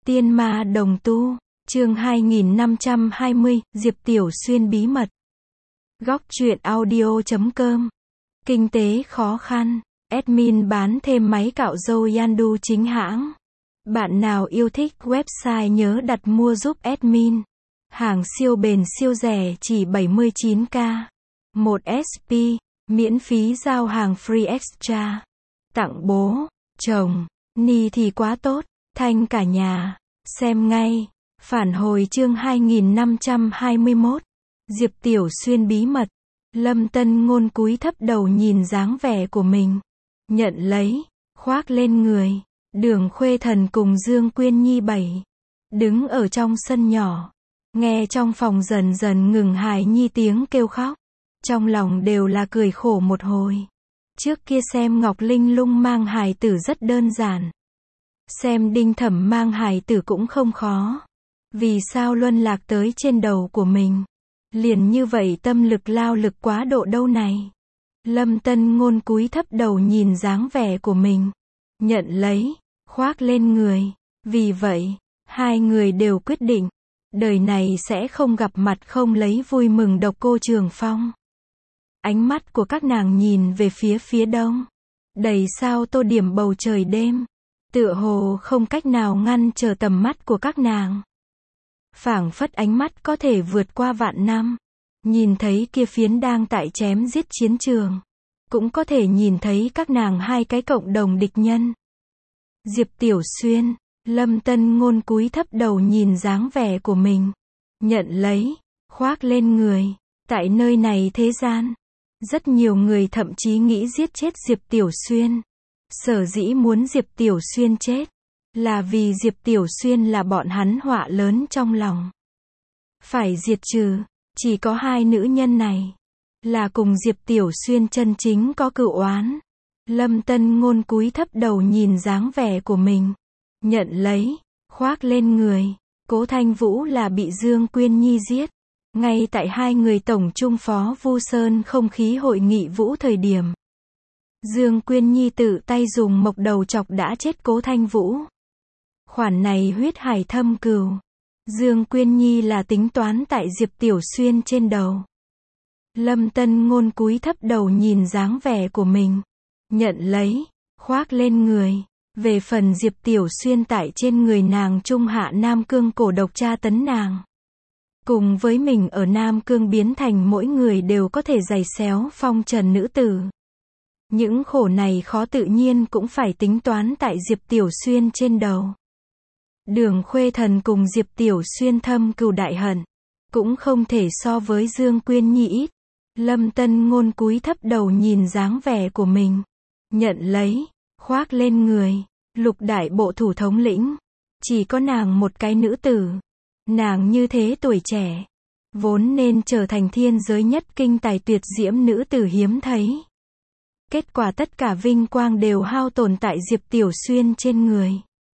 Tiên ma đồng tu, chương 2520, Diệp Tiểu Xuyên bí mật. Góc truyện audio.com. Kinh tế khó khăn, admin bán thêm máy cạo râu Yandu chính hãng. Bạn nào yêu thích website nhớ đặt mua giúp admin. Hàng siêu bền siêu rẻ chỉ 79k. 1 SP, miễn phí giao hàng free extra. Tặng bố, chồng, ni thì quá tốt, thanh cả nhà. Xem ngay. Phản hồi chương 2521. Diệp Tiểu Xuyên bí mật. Lâm Tân Ngôn cúi thấp đầu nhìn dáng vẻ của mình. Nhận lấy, khoác lên người. Đường Khuê Thần cùng Dương Quyên Nhi đứng ở trong sân nhỏ. Nghe trong phòng dần dần ngừng Hải Nhi tiếng kêu khóc. Trong lòng đều là cười khổ một hồi. Trước kia xem Ngọc Linh Lung mang hài tử rất đơn giản. Xem Đinh Thẩm mang hài tử cũng không khó. Vì sao luân lạc tới trên đầu của mình? Liền như vậy tâm lực lao lực quá độ đâu này. Lâm Tân Ngôn cúi thấp đầu nhìn dáng vẻ của mình. Nhận lấy, khoác lên người. Vì vậy, hai người đều quyết định. Đời này sẽ không gặp mặt không lấy vui mừng Độc Cô Trường Phong. Ánh mắt của các nàng nhìn về phía đông. Đầy sao tô điểm bầu trời đêm. Tựa hồ không cách nào ngăn trở tầm mắt của các nàng. Phảng phất ánh mắt có thể vượt qua vạn năm. Nhìn thấy kia phiến đang tại chém giết chiến trường. Cũng có thể nhìn thấy các nàng hai cái cộng đồng địch nhân. Diệp Tiểu Xuyên, Lâm Tân Ngôn cúi thấp đầu nhìn dáng vẻ của mình. Nhận lấy, khoác lên người. Tại nơi này thế gian, rất nhiều người thậm chí nghĩ giết chết Diệp Tiểu Xuyên. Sở dĩ muốn Diệp Tiểu Xuyên chết, là vì Diệp Tiểu Xuyên là bọn hắn họa lớn trong lòng. Phải diệt trừ, chỉ có hai nữ nhân này, là cùng Diệp Tiểu Xuyên chân chính có cựu oán. Lâm Tân Ngôn cúi thấp đầu nhìn dáng vẻ của mình. Nhận lấy, khoác lên người. Cố Thanh Vũ là bị Dương Quyên Nhi giết. Ngay tại hai người tổng trung phó Vu Sơn không khí hội nghị vũ thời điểm. Dương Quyên Nhi tự tay dùng mộc đầu chọc đã chết Cố Thanh Vũ. Khoản này huyết hải thâm cừu. Dương Quyên Nhi là tính toán tại Diệp Tiểu Xuyên trên đầu. Lâm Tân Ngôn cúi thấp đầu nhìn dáng vẻ của mình. Nhận lấy, khoác lên người. Về phần Diệp Tiểu Xuyên tại trên người nàng trung hạ Nam Cương cổ độc tra tấn nàng. Cùng với mình ở Nam Cương biến thành mỗi người đều có thể giày xéo phong trần nữ tử. Những khổ này khó tự nhiên cũng phải tính toán tại Diệp Tiểu Xuyên trên đầu. Đường Khuê Thần cùng Diệp Tiểu Xuyên thâm cừu đại hận. Cũng không thể so với Dương Quyên Nhi ít. Lâm Tân Ngôn cúi thấp đầu nhìn dáng vẻ của mình. Nhận lấy, khoác lên người. Lục đại bộ thủ thống lĩnh. Chỉ có nàng một cái nữ tử. Nàng như thế tuổi trẻ. Vốn nên trở thành thiên giới nhất kinh tài tuyệt diễm nữ tử hiếm thấy. Kết quả tất cả vinh quang đều hao tổn tại Diệp Tiểu Xuyên trên người.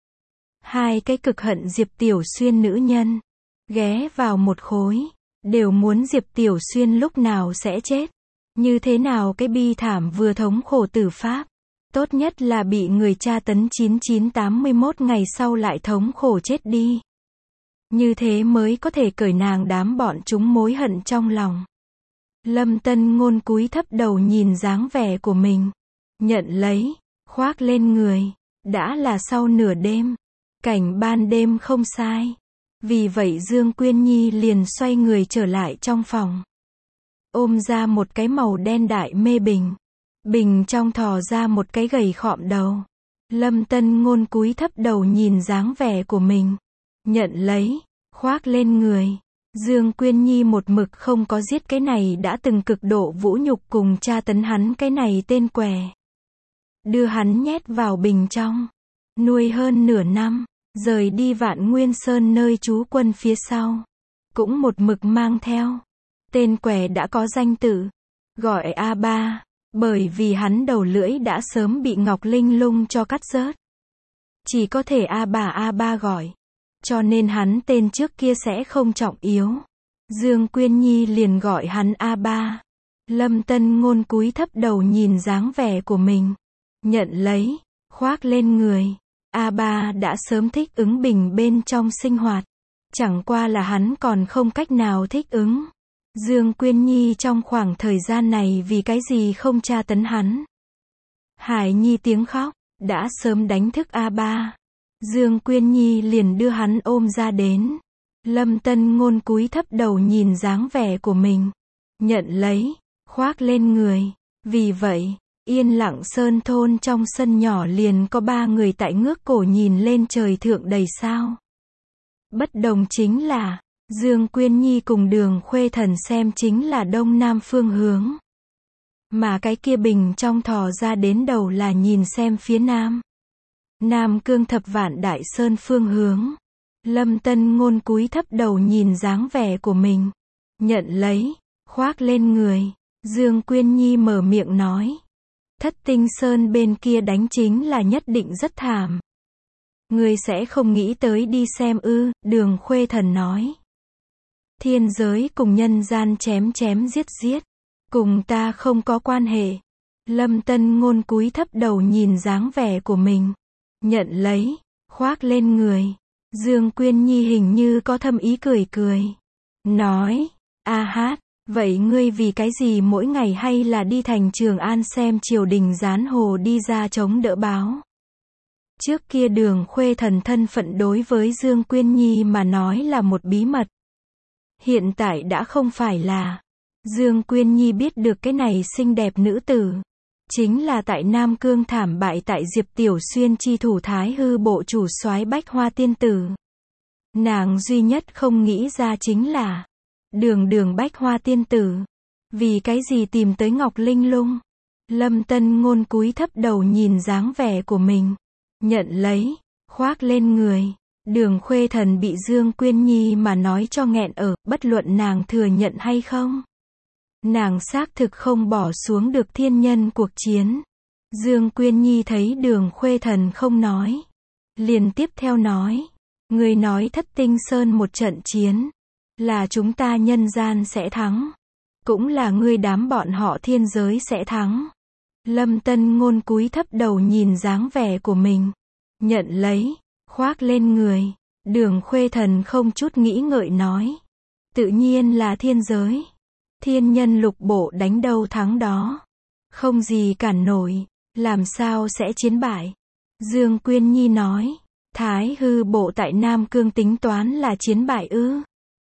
Hai cái cực hận Diệp Tiểu Xuyên nữ nhân. Ghé vào một khối. Đều muốn Diệp Tiểu Xuyên lúc nào sẽ chết. Như thế nào cái bi thảm vừa thống khổ tử pháp. Tốt nhất là bị người tra tấn 9981 ngày sau lại thống khổ chết đi. Như thế mới có thể cởi nàng đám bọn chúng mối hận trong lòng. Lâm Tân Ngôn cúi thấp đầu nhìn dáng vẻ của mình. Nhận lấy, khoác lên người. Đã là sau nửa đêm. Cảnh ban đêm không sai. Vì vậy Dương Quyên Nhi liền xoay người trở lại trong phòng. Ôm ra một cái màu đen đại mê bình. Bình trong thò ra một cái gầy khọm đầu. Lâm Tân Ngôn cúi thấp đầu nhìn dáng vẻ của mình. Nhận lấy, khoác lên người. Dương Quyên Nhi một mực không có giết cái này đã từng cực độ vũ nhục cùng tra tấn hắn cái này tên què. Đưa hắn nhét vào bình trong. Nuôi hơn nửa năm. Rời đi Vạn Nguyên Sơn nơi trú quân phía sau. Cũng một mực mang theo. Tên què đã có danh tự. Gọi A3. Bởi vì hắn đầu lưỡi đã sớm bị Ngọc Linh Lung cho cắt rớt. Chỉ có thể A3 gọi. Cho nên hắn tên trước kia sẽ không trọng yếu. Dương Quyên Nhi liền gọi hắn A3. Lâm Tân Ngôn cúi thấp đầu nhìn dáng vẻ của mình. Nhận lấy, khoác lên người. A3 đã sớm thích ứng bình bên trong sinh hoạt. Chẳng qua là hắn còn không cách nào thích ứng. Dương Quyên Nhi trong khoảng thời gian này vì cái gì không tra tấn hắn. Hải Nhi tiếng khóc, đã sớm đánh thức A3. Dương Quyên Nhi liền đưa hắn ôm ra đến. Lâm Tân Ngôn cúi thấp đầu nhìn dáng vẻ của mình. Nhận lấy, khoác lên người. Vì vậy, Yên Lặng Sơn thôn trong sân nhỏ liền có 3 người tại ngước cổ nhìn lên trời thượng đầy sao. Bất đồng chính là, Dương Quyên Nhi cùng Đường Khuê Thần xem chính là đông nam phương hướng. Mà cái kia bình trong thò ra đến đầu là nhìn xem phía nam. Nam Cương Thập Vạn Đại Sơn phương hướng. Lâm Tân Ngôn cúi thấp đầu nhìn dáng vẻ của mình. Nhận lấy, khoác lên người. Dương Quyên Nhi mở miệng nói. Thất Tinh Sơn bên kia đánh chính là nhất định rất thảm. Ngươi sẽ không nghĩ tới đi xem ư, Đường Khuê Thần nói. Thiên giới cùng nhân gian chém chém giết giết. Cùng ta không có quan hệ. Lâm Tân Ngôn cúi thấp đầu nhìn dáng vẻ của mình. Nhận lấy, khoác lên người. Dương Quyên Nhi hình như có thâm ý cười cười. Nói, a hát, vậy ngươi vì cái gì mỗi ngày hay là đi thành Trường An xem triều đình gián hồ đi ra chống đỡ báo. Trước kia Đường Khuê Thần thân phận đối với Dương Quyên Nhi mà nói là một bí mật. Hiện tại đã không phải là. Dương Quyên Nhi biết được cái này xinh đẹp nữ tử. Chính là tại Nam Cương thảm bại tại Diệp Tiểu Xuyên chi thủ Thái Hư bộ chủ soái Bách Hoa tiên tử. Nàng duy nhất không nghĩ ra chính là Đường Bách Hoa tiên tử. Vì cái gì tìm tới Ngọc Linh Lung? Lâm Tân Ngôn cúi thấp đầu nhìn dáng vẻ của mình. Nhận lấy, khoác lên người. Đường Khuê Thần bị Dương Quyên Nhi mà nói cho nghẹn ở, bất luận nàng thừa nhận hay không. Nàng xác thực không bỏ xuống được thiên nhân cuộc chiến. Dương Quyên Nhi thấy Đường Khuê Thần không nói. Liền tiếp theo nói. Người nói Thất Tinh Sơn một trận chiến. Là chúng ta nhân gian sẽ thắng. Cũng là ngươi đám bọn họ thiên giới sẽ thắng. Lâm Tân Ngôn cúi thấp đầu nhìn dáng vẻ của mình. Nhận lấy, khoác lên người. Đường Khuê Thần không chút nghĩ ngợi nói. Tự nhiên là thiên giới. Thiên nhân lục bộ đánh đâu thắng đó. Không gì cản nổi. Làm sao sẽ chiến bại? Dương Quyên Nhi nói. Thái Hư bộ tại Nam Cương tính toán là chiến bại ư?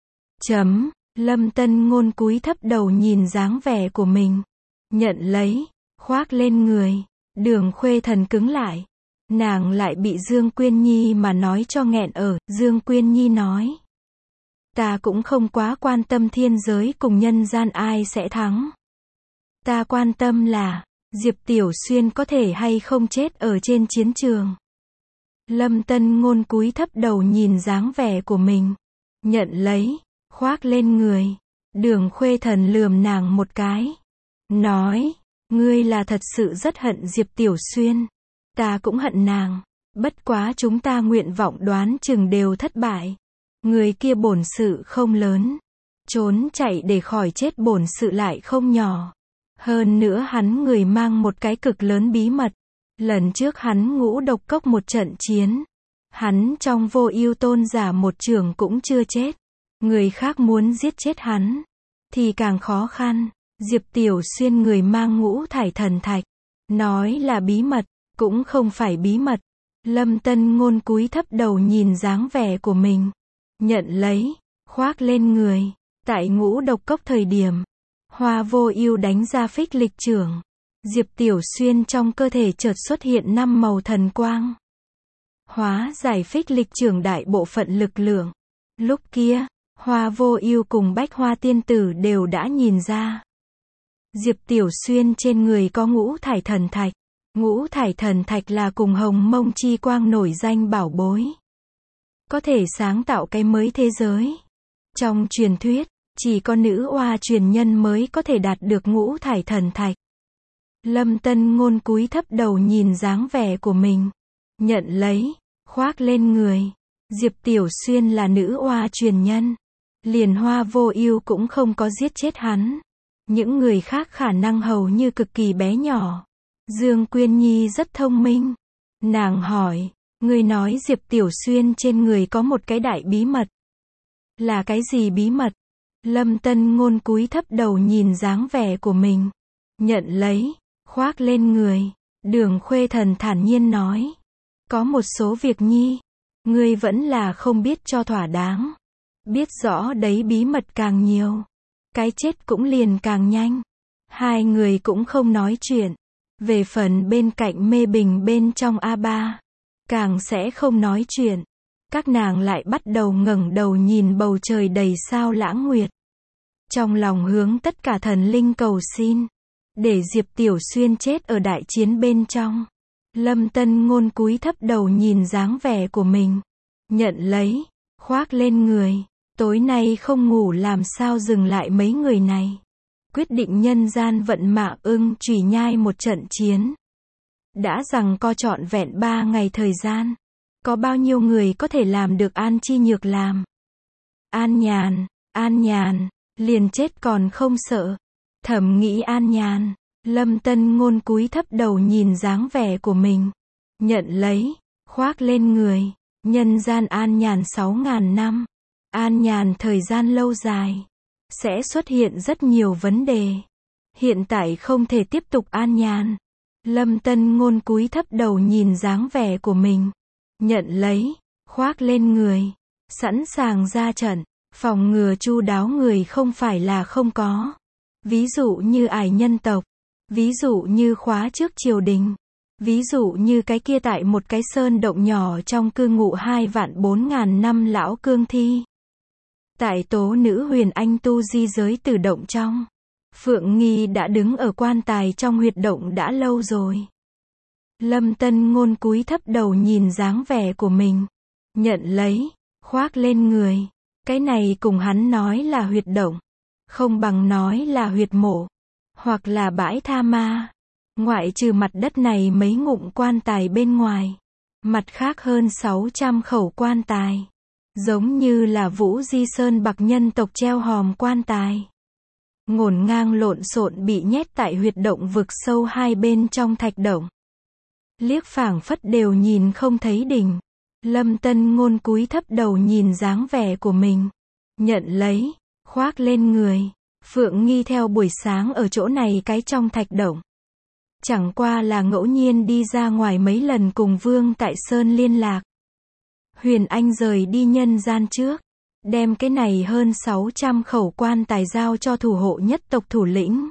Lâm Tân Ngôn cúi thấp đầu nhìn dáng vẻ của mình. Nhận lấy, khoác lên người. Đường Khuê Thần cứng lại. Nàng lại bị Dương Quyên Nhi mà nói cho nghẹn ở. Dương Quyên Nhi nói. Ta cũng không quá quan tâm thiên giới cùng nhân gian ai sẽ thắng. Ta quan tâm là, Diệp Tiểu Xuyên có thể hay không chết ở trên chiến trường. Lâm Tân Ngôn cúi thấp đầu nhìn dáng vẻ của mình. Nhận lấy, khoác lên người. Đường Khuê Thần lườm nàng một cái. Nói, ngươi là thật sự rất hận Diệp Tiểu Xuyên. Ta cũng hận nàng. Bất quá chúng ta nguyện vọng đoán chừng đều thất bại. Người kia bổn sự không lớn. Trốn chạy để khỏi chết bổn sự lại không nhỏ. Hơn nữa hắn người mang một cái cực lớn bí mật. Lần trước hắn Ngũ Độc Cốc một trận chiến. Hắn trong Vô Ưu tôn giả một trường cũng chưa chết. Người khác muốn giết chết hắn. Thì càng khó khăn. Diệp Tiểu Xuyên người mang Ngũ Thải Thần Thạch. Nói là bí mật. Cũng không phải bí mật. Lâm Tân Ngôn cúi thấp đầu nhìn dáng vẻ của mình. Nhận lấy, khoác lên người. Tại Ngũ Độc Cốc thời điểm, Hoa Vô Ưu đánh ra phích lịch trưởng. Diệp Tiểu Xuyên trong cơ thể chợt xuất hiện 5 màu thần quang. Hóa giải phích lịch trưởng đại bộ phận lực lượng. Lúc kia, Hoa Vô Ưu cùng Bách Hoa tiên tử đều đã nhìn ra. Diệp Tiểu Xuyên trên người có Ngũ Thải Thần Thạch. Ngũ Thải Thần Thạch là cùng Hồng Mông Chi Quang nổi danh bảo bối. Có thể sáng tạo cái mới thế giới. Trong truyền thuyết, chỉ có nữ oa truyền nhân mới có thể đạt được Ngũ Thải Thần Thạch. Lâm Tân Ngôn cúi thấp đầu nhìn dáng vẻ của mình. Nhận lấy, khoác lên người. Diệp Tiểu Xuyên là nữ oa truyền nhân. Liền Hoa Vô Ưu cũng không có giết chết hắn. Những người khác khả năng hầu như cực kỳ bé nhỏ. Dương Quyên Nhi rất thông minh. Nàng hỏi, Ngươi nói Diệp Tiểu Xuyên trên người có một cái đại bí mật. Là cái gì bí mật? Lâm Tân Ngôn cúi thấp đầu nhìn dáng vẻ của mình. Nhận lấy, khoác lên người. Đường Khuê Thần thản nhiên nói. Có một số việc nhi, ngươi vẫn là không biết cho thỏa đáng. Biết rõ đấy bí mật càng nhiều, cái chết cũng liền càng nhanh. Hai người cũng không nói chuyện. Về phần bên cạnh Mê Bình bên trong A3, càng sẽ không nói chuyện. Các nàng lại bắt đầu ngẩng đầu nhìn bầu trời đầy sao lãng nguyệt. Trong lòng hướng tất cả thần linh cầu xin, để Diệp Tiểu Xuyên chết ở đại chiến bên trong. Lâm Tân Ngôn cúi thấp đầu nhìn dáng vẻ của mình. Nhận lấy, khoác lên người. Tối nay không ngủ làm sao dừng lại mấy người này. Quyết định nhân gian vận mã ưng chùy nhai một trận chiến. Đã rằng co trọn vẹn 3 ngày thời gian. Có bao nhiêu người có thể làm được An Chi Nhược làm? An Nhàn, liền chết còn không sợ. Thầm nghĩ An Nhàn, Lâm Tân Ngôn cúi thấp đầu nhìn dáng vẻ của mình. Nhận lấy, khoác lên người. Nhân gian An Nhàn 6.000 năm. An Nhàn thời gian lâu dài, sẽ xuất hiện rất nhiều vấn đề. Hiện tại không thể tiếp tục An Nhàn. Lâm Tân Ngôn cúi thấp đầu nhìn dáng vẻ của mình. Nhận lấy, khoác lên người. Sẵn sàng ra trận, phòng ngừa chu đáo người không phải là không có. Ví dụ như Ải nhân tộc. Ví dụ như khóa trước triều đình. Ví dụ như cái kia tại một cái sơn động nhỏ trong cư ngụ 2.400.000 năm lão cương thi. Tại tố nữ Huyền Anh tu di giới tử động trong. Phượng Nghi đã đứng ở quan tài trong huyệt động đã lâu rồi. Lâm Tân Ngôn cúi thấp đầu nhìn dáng vẻ của mình. Nhận lấy, khoác lên người. Cái này cùng hắn nói là huyệt động. Không bằng nói là huyệt mộ. Hoặc là bãi tha ma. Ngoại trừ mặt đất này mấy ngụm quan tài bên ngoài. Mặt khác hơn 600 khẩu quan tài. Giống như là Vũ Di Sơn Bạc nhân tộc treo hòm quan tài. Ngổn ngang lộn xộn bị nhét tại huyệt động vực sâu hai bên trong thạch động. Liếc phảng phất đều nhìn không thấy đỉnh. Lâm Tân Ngôn cúi thấp đầu nhìn dáng vẻ của mình. Nhận lấy, khoác lên người. Phượng Nghi theo buổi sáng ở chỗ này cái trong thạch động. Chẳng qua là ngẫu nhiên đi ra ngoài mấy lần cùng Vương Tại Sơn liên lạc. Huyền Anh rời đi nhân gian trước. Đem cái này hơn 600 khẩu quan tài giao cho thủ hộ nhất tộc thủ lĩnh.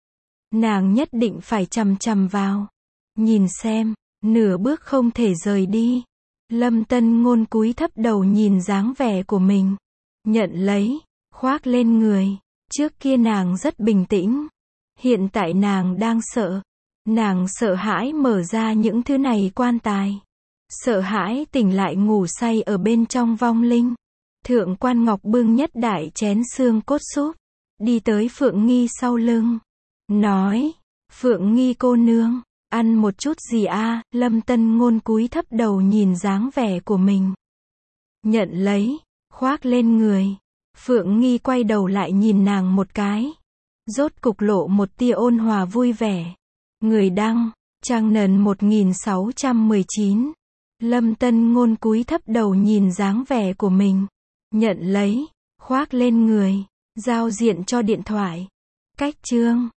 Nàng nhất định phải chằm chằm vào. Nhìn xem, nửa bước không thể rời đi. Lâm Tân Ngôn cúi thấp đầu nhìn dáng vẻ của mình. Nhận lấy, khoác lên người. Trước kia nàng rất bình tĩnh. Hiện tại nàng đang sợ. Nàng sợ hãi mở ra những thứ này quan tài. Sợ hãi tỉnh lại ngủ say ở bên trong vong linh. Thượng quan Ngọc bưng nhất đại chén xương cốt súp. Đi tới Phượng Nghi sau lưng. Nói, Phượng Nghi cô nương, ăn một chút gì a? Lâm Tân Ngôn cúi thấp đầu nhìn dáng vẻ của mình. Nhận lấy, khoác lên người. Phượng Nghi quay đầu lại nhìn nàng một cái. Rốt cục lộ một tia ôn hòa vui vẻ. Người đăng, trang nền 1619. Lâm Tân Ngôn cúi thấp đầu nhìn dáng vẻ của mình. Nhận lấy, khoác lên người. Giao diện cho điện thoại. Cách chương.